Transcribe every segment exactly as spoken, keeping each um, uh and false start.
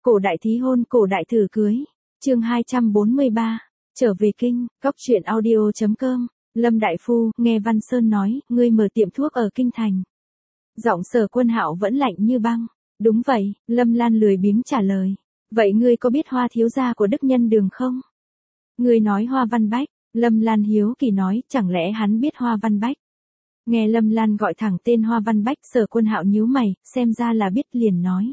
Cổ đại thí hôn, cổ đại thử cưới. Chương hai trăm bốn mươi ba. Trở về kinh, cóc truyện audio chấm com. Lâm đại phu, nghe Văn Sơn nói, ngươi mở tiệm thuốc ở kinh thành. Giọng Sở Quân Hạo vẫn lạnh như băng. Đúng vậy, Lâm Lan lười biếng trả lời. Vậy ngươi có biết Hoa thiếu gia của Đức Nhân Đường không? Ngươi nói Hoa Văn Bách. Lâm Lan hiếu kỳ nói, chẳng lẽ hắn biết Hoa Văn Bách? Nghe Lâm Lan gọi thẳng tên Hoa Văn Bách, Sở Quân Hạo nhíu mày, xem ra là biết liền nói.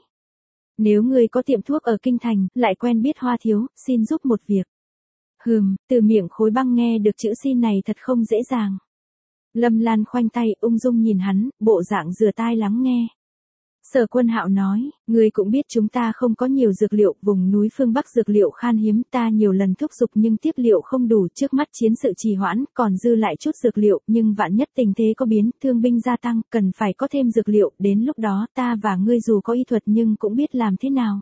Nếu ngươi có tiệm thuốc ở kinh thành, lại quen biết Hoa thiếu, xin giúp một việc. Hừm, từ miệng Khối Băng nghe được chữ xin này thật không dễ dàng. Lâm Lan khoanh tay, ung dung nhìn hắn, bộ dạng rửa tai lắng nghe. Sở Quân Hạo nói, ngươi cũng biết chúng ta không có nhiều dược liệu, vùng núi phương Bắc dược liệu khan hiếm, ta nhiều lần thúc giục nhưng tiếp liệu không đủ, trước mắt chiến sự trì hoãn, còn dư lại chút dược liệu, nhưng vạn nhất tình thế có biến, thương binh gia tăng, cần phải có thêm dược liệu, đến lúc đó ta và ngươi dù có y thuật nhưng cũng biết làm thế nào.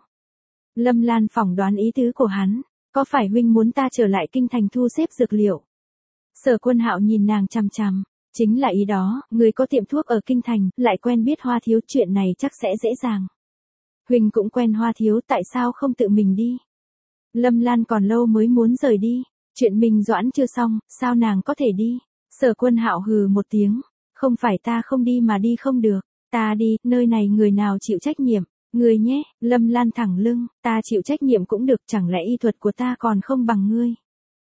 Lâm Lan phỏng đoán ý tứ của hắn, có phải huynh muốn ta trở lại kinh thành thu xếp dược liệu? Sở Quân Hạo nhìn nàng chằm chằm. Chính là ý đó, người có tiệm thuốc ở kinh thành, lại quen biết Hoa thiếu, chuyện này chắc sẽ dễ dàng. Huynh cũng quen Hoa thiếu, tại sao không tự mình đi? Lâm Lan còn lâu mới muốn rời đi, chuyện Minh Doãn chưa xong, sao nàng có thể đi? Sở Quân Hạo hừ một tiếng, không phải ta không đi mà đi không được, ta đi, nơi này người nào chịu trách nhiệm? Ngươi nhé. Lâm Lan thẳng lưng, ta chịu trách nhiệm cũng được, chẳng lẽ y thuật của ta còn không bằng ngươi?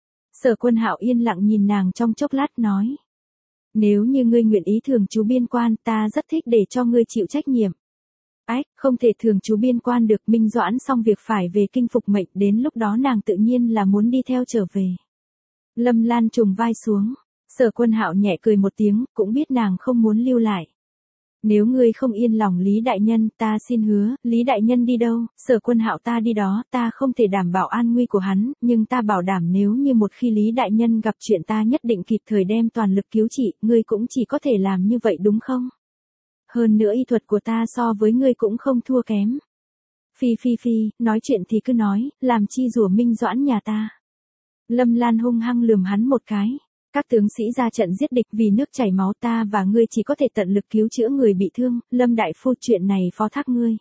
Sở Quân Hạo yên lặng nhìn nàng trong chốc lát nói. Nếu như ngươi nguyện ý thường trú biên quan, ta rất thích để cho ngươi chịu trách nhiệm. Ách, không thể thường trú biên quan được, Minh Doãn xong việc phải về kinh phục mệnh, đến lúc đó nàng tự nhiên là muốn đi theo trở về. Lâm Lan trùng vai xuống, Sở Quân Hạo nhẹ cười một tiếng, cũng biết nàng không muốn lưu lại. Nếu ngươi không yên lòng Lý đại nhân, ta xin hứa, Lý đại nhân đi đâu, Sở Quân Hạo ta đi đó, ta không thể đảm bảo an nguy của hắn, nhưng ta bảo đảm nếu như một khi Lý đại nhân gặp chuyện ta nhất định kịp thời đem toàn lực cứu trị, ngươi cũng chỉ có thể làm như vậy đúng không? Hơn nữa y thuật của ta so với ngươi cũng không thua kém. Phi phi phi, nói chuyện thì cứ nói, làm chi rủa Minh Doãn nhà ta. Lâm Lan hung hăng lườm hắn một cái. Các tướng sĩ ra trận giết địch vì nước chảy máu, ta và ngươi chỉ có thể tận lực cứu chữa người bị thương, Lâm đại phu chuyện này phó thác ngươi.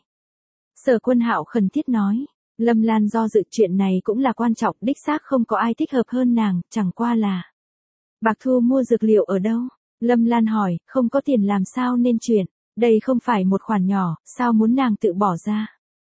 Sở Quân Hạo khẩn thiết nói, Lâm Lan do dự, chuyện này cũng là quan trọng, đích xác không có ai thích hợp hơn nàng, chẳng qua là. Bạc thu mua dược liệu ở đâu? Lâm Lan hỏi, không có tiền làm sao nên chuyển, đây không phải một khoản nhỏ, sao muốn nàng tự bỏ ra?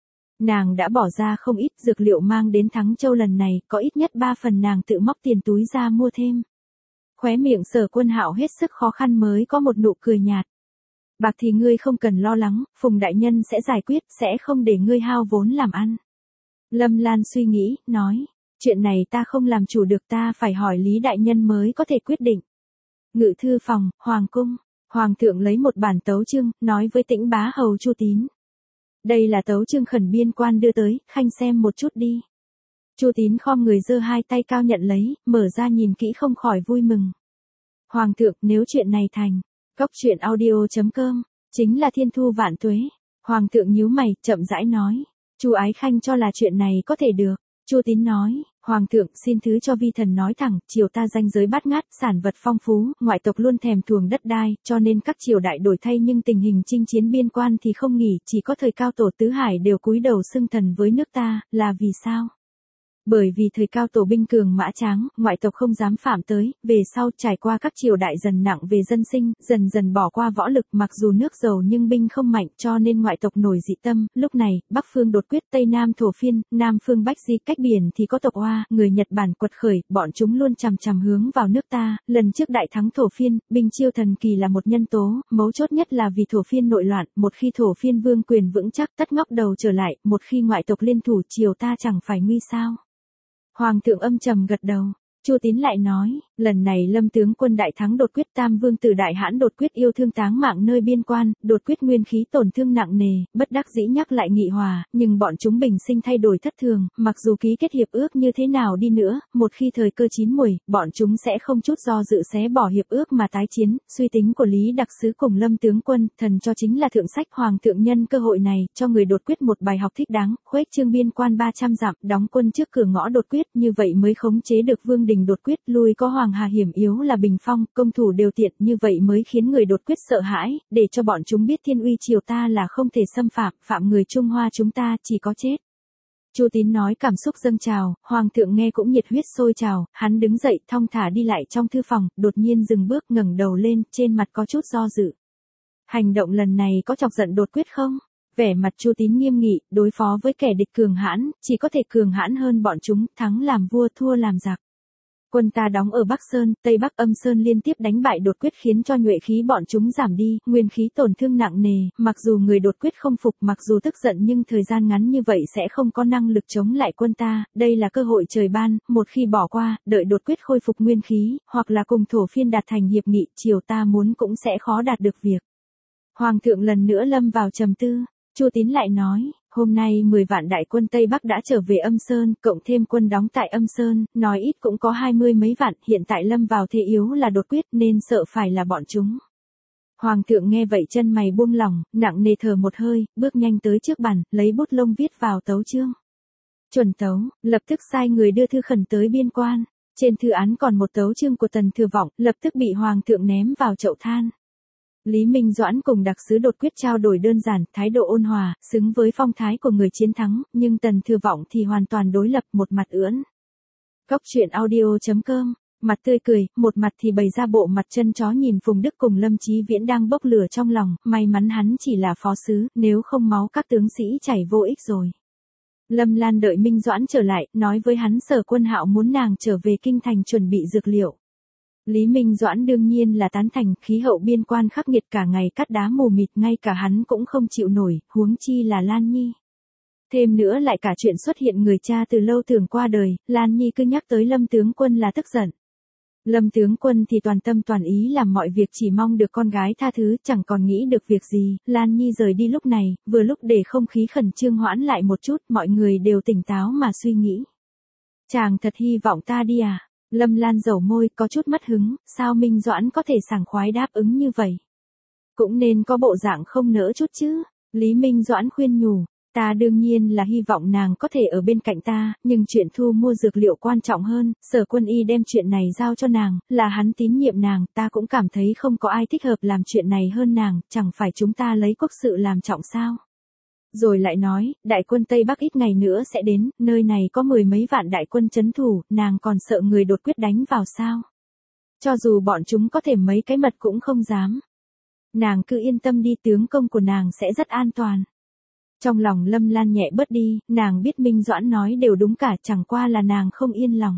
Nàng đã bỏ ra không ít, dược liệu mang đến Thắng Châu lần này, có ít nhất ba phần nàng tự móc tiền túi ra mua thêm. Khóe miệng Sở Quân Hạo hết sức khó khăn mới có một nụ cười nhạt. Bạc thì ngươi không cần lo lắng, Phùng đại nhân sẽ giải quyết, sẽ không để ngươi hao vốn làm ăn. Lâm Lan suy nghĩ, nói, chuyện này ta không làm chủ được, ta phải hỏi Lý đại nhân mới có thể quyết định. Ngự thư phòng, Hoàng cung, Hoàng thượng lấy một bản tấu chương, nói với Tĩnh bá hầu Chu Tín. Đây là tấu chương khẩn biên quan đưa tới, khanh xem một chút đi. Chu Tín khom người giơ hai tay cao nhận lấy, mở ra nhìn kỹ không khỏi vui mừng. Hoàng thượng, nếu chuyện này thành, cóc truyện audio chấm com, chính là thiên thu vạn tuế. Hoàng thượng nhíu mày, chậm rãi nói, Chu ái khanh cho là chuyện này có thể được. Chu Tín nói, Hoàng thượng xin thứ cho vi thần nói thẳng, triều ta danh giới bát ngát, sản vật phong phú, ngoại tộc luôn thèm thuồng đất đai, cho nên các triều đại đổi thay nhưng tình hình chinh chiến biên quan thì không nghỉ, chỉ có thời cao tổ tứ hải đều cúi đầu xưng thần với nước ta, là vì sao? Bởi vì thời cao tổ binh cường mã tráng, ngoại tộc không dám phạm tới, về sau trải qua các triều đại dần nặng về dân sinh, dần dần bỏ qua võ lực, mặc dù nước giàu nhưng binh không mạnh, cho nên ngoại tộc nổi dị tâm, lúc này, Bắc phương đột quyết, Tây Nam thổ phiên, Nam phương bách di, cách biển thì có tộc Hoa, người Nhật Bản quật khởi, bọn chúng luôn chằm chằm hướng vào nước ta, lần trước đại thắng thổ phiên, binh chiêu thần kỳ là một nhân tố, mấu chốt nhất là vì thổ phiên nội loạn, một khi thổ phiên vương quyền vững chắc tất ngóc đầu trở lại, một khi ngoại tộc liên thủ triều ta chẳng phải nguy sao. Hoàng thượng âm trầm gật đầu. Chu Tín lại nói, lần này Lâm tướng quân đại thắng đột quyết, Tam vương tử đại hãn đột quyết yêu thương táng mạng nơi biên quan, đột quyết nguyên khí tổn thương nặng nề, bất đắc dĩ nhắc lại nghị hòa, nhưng bọn chúng bình sinh thay đổi thất thường, mặc dù ký kết hiệp ước như thế nào đi nữa, một khi thời cơ chín muồi, bọn chúng sẽ không chút do dự xé bỏ hiệp ước mà tái chiến. Suy tính của Lý đặc sứ cùng Lâm tướng quân, thần cho chính là thượng sách. Hoàng thượng nhân cơ hội này, cho người đột quyết một bài học thích đáng, khuếch trương biên quan ba trăm dặm, đóng quân trước cửa ngõ đột quyết, như vậy mới khống chế được vương đình đột quyết, lui có Hoàng Hà hiểm yếu là bình phong, công thủ đều tiện, như vậy mới khiến người đột quyết sợ hãi, để cho bọn chúng biết thiên uy triều ta là không thể xâm phạm, phạm người Trung Hoa chúng ta chỉ có chết. Chu Tín nói cảm xúc dâng trào, Hoàng thượng nghe cũng nhiệt huyết sôi trào, hắn đứng dậy thong thả đi lại trong thư phòng, đột nhiên dừng bước ngẩng đầu lên, trên mặt có chút do dự. Hành động lần này có chọc giận đột quyết không? Vẻ mặt Chu Tín nghiêm nghị, đối phó với kẻ địch cường hãn, chỉ có thể cường hãn hơn bọn chúng, thắng làm vua thua làm giặc. Quân ta đóng ở Bắc Sơn, Tây Bắc Âm Sơn liên tiếp đánh bại đột quyết khiến cho nhuệ khí bọn chúng giảm đi, nguyên khí tổn thương nặng nề, mặc dù người đột quyết không phục, mặc dù tức giận nhưng thời gian ngắn như vậy sẽ không có năng lực chống lại quân ta, đây là cơ hội trời ban, một khi bỏ qua, đợi đột quyết khôi phục nguyên khí, hoặc là cùng thổ phiên đạt thành hiệp nghị, triều ta muốn cũng sẽ khó đạt được việc. Hoàng thượng lần nữa lâm vào trầm tư. Chu Tín lại nói, hôm nay mười vạn đại quân Tây Bắc đã trở về Âm Sơn, cộng thêm quân đóng tại Âm Sơn, nói ít cũng có hai mươi mấy vạn, hiện tại lâm vào thế yếu là đột quyết nên sợ phải là bọn chúng. Hoàng thượng nghe vậy chân mày buông lỏng, nặng nề thở một hơi, bước nhanh tới trước bàn, lấy bút lông viết vào tấu chương. Chuẩn tấu, lập tức sai người đưa thư khẩn tới biên quan. Trên thư án còn một tấu chương của Tần Thừa Vọng, lập tức bị Hoàng thượng ném vào chậu than. Lý Minh Doãn cùng đặc sứ đột quyết trao đổi đơn giản, thái độ ôn hòa, xứng với phong thái của người chiến thắng, nhưng Tần Thừa Vọng thì hoàn toàn đối lập, một mặt ưỡn. Cóc truyện audio chấm com, mặt tươi cười, một mặt thì bày ra bộ mặt chân chó nhìn Phùng Đức cùng Lâm Chí Viễn đang bốc lửa trong lòng, may mắn hắn chỉ là phó sứ, nếu không máu các tướng sĩ chảy vô ích rồi. Lâm Lan đợi Minh Doãn trở lại, nói với hắn Sở Quân Hạo muốn nàng trở về kinh thành chuẩn bị dược liệu. Lý Minh Doãn đương nhiên là tán thành, khí hậu biên quan khắc nghiệt cả ngày cắt đá mù mịt, ngay cả hắn cũng không chịu nổi, huống chi là Lan Nhi. Thêm nữa lại cả chuyện xuất hiện người cha từ lâu thường qua đời, Lan Nhi cứ nhắc tới Lâm tướng quân là tức giận. Lâm tướng quân thì toàn tâm toàn ý làm mọi việc chỉ mong được con gái tha thứ, chẳng còn nghĩ được việc gì, Lan Nhi rời đi lúc này, vừa lúc để không khí khẩn trương hoãn lại một chút, mọi người đều tỉnh táo mà suy nghĩ. Chàng thật hy vọng ta đi à? Lâm Lan dầu môi, có chút mất hứng, sao Minh Doãn có thể sảng khoái đáp ứng như vậy? Cũng nên có bộ dạng không nỡ chút chứ. Lý Minh Doãn khuyên nhủ, ta đương nhiên là hy vọng nàng có thể ở bên cạnh ta, nhưng chuyện thu mua dược liệu quan trọng hơn, Sở Quân Y đem chuyện này giao cho nàng, là hắn tín nhiệm nàng, ta cũng cảm thấy không có ai thích hợp làm chuyện này hơn nàng, chẳng phải chúng ta lấy quốc sự làm trọng sao? Rồi lại nói, đại quân Tây Bắc ít ngày nữa sẽ đến, nơi này có mười mấy vạn đại quân trấn thủ, nàng còn sợ người đột quyết đánh vào sao? Cho dù bọn chúng có thể mấy cái mật cũng không dám. Nàng cứ yên tâm đi, tướng công của nàng sẽ rất an toàn. Trong lòng Lâm Lan nhẹ bớt đi, nàng biết Minh Doãn nói đều đúng cả, chẳng qua là nàng không yên lòng.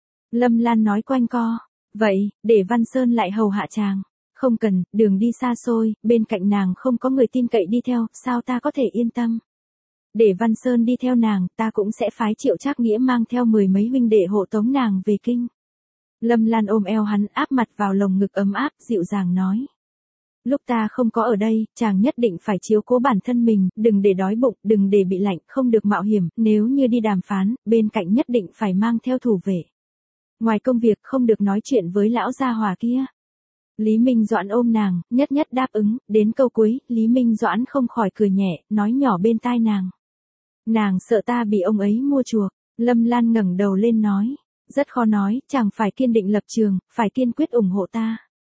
Lâm Lan nói quanh co, vậy, để Văn Sơn lại hầu hạ chàng. Không cần, đường đi xa xôi, bên cạnh nàng không có người tin cậy đi theo, sao ta có thể yên tâm. Để Văn Sơn đi theo nàng, ta cũng sẽ phái Triệu Trác Nghĩa mang theo mười mấy huynh đệ hộ tống nàng về kinh. Lâm Lan ôm eo hắn, áp mặt vào lồng ngực ấm áp, dịu dàng nói. Lúc ta không có ở đây, chàng nhất định phải chiếu cố bản thân mình, đừng để đói bụng, đừng để bị lạnh, không được mạo hiểm, nếu như đi đàm phán, bên cạnh nhất định phải mang theo thủ vệ. Ngoài công việc không được nói chuyện với lão gia hòa kia. Lý Minh Doãn ôm nàng, nhất nhất đáp ứng, đến câu cuối, Lý Minh Doãn không khỏi cười nhẹ, nói nhỏ bên tai nàng. Nàng sợ ta bị ông ấy mua chuộc, Lâm Lan ngẩng đầu lên nói, rất khó nói, chàng phải kiên định lập trường, phải kiên quyết ủng hộ ta.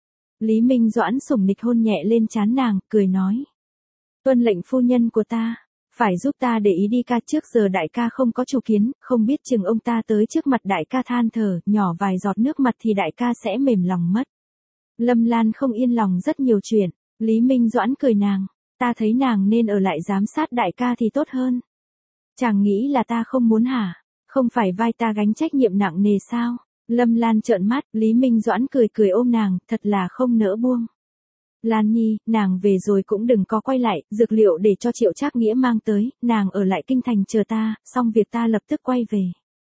Lý Minh Doãn sủng nịch hôn nhẹ lên trán nàng, cười nói. Tuân lệnh phu nhân của ta, phải giúp ta để ý đi ca, trước giờ đại ca không có chủ kiến, không biết chừng ông ta tới trước mặt đại ca than thở, nhỏ vài giọt nước mặt thì đại ca sẽ mềm lòng mất. Lâm Lan không yên lòng rất nhiều chuyện, Lý Minh Doãn cười nàng, ta thấy nàng nên ở lại giám sát đại ca thì tốt hơn. Chàng nghĩ là ta không muốn hả? Không phải vai ta gánh trách nhiệm nặng nề sao? Lâm Lan trợn mắt, Lý Minh Doãn cười cười ôm nàng, thật là không nỡ buông. Lan Nhi, nàng về rồi cũng đừng có quay lại, dược liệu để cho Triệu Trác Nghĩa mang tới, nàng ở lại kinh thành chờ ta, xong việc ta lập tức quay về.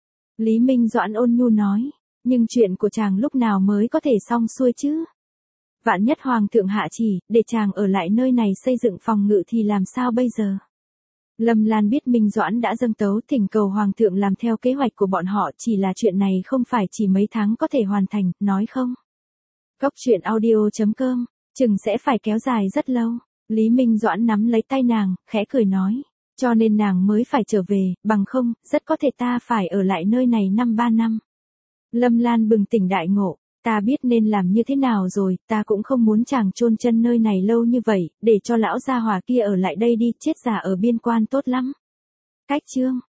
Lý Minh Doãn ôn nhu nói, nhưng chuyện của chàng lúc nào mới có thể xong xuôi chứ? Vạn nhất Hoàng thượng hạ chỉ, để chàng ở lại nơi này xây dựng phòng ngự thì làm sao bây giờ? Lâm Lan biết Minh Doãn đã dâng tấu thỉnh cầu Hoàng thượng làm theo kế hoạch của bọn họ, chỉ là chuyện này không phải chỉ mấy tháng có thể hoàn thành, nói không? Cóc truyện audio chấm com, chừng sẽ phải kéo dài rất lâu. Lý Minh Doãn nắm lấy tay nàng, khẽ cười nói, cho nên nàng mới phải trở về, bằng không, rất có thể ta phải ở lại nơi này năm ba năm. Lâm Lan bừng tỉnh đại ngộ. Ta biết nên làm như thế nào rồi, ta cũng không muốn chàng chôn chân nơi này lâu như vậy, để cho lão gia hòa kia ở lại đây đi, chết già ở biên quan tốt lắm. Cách chương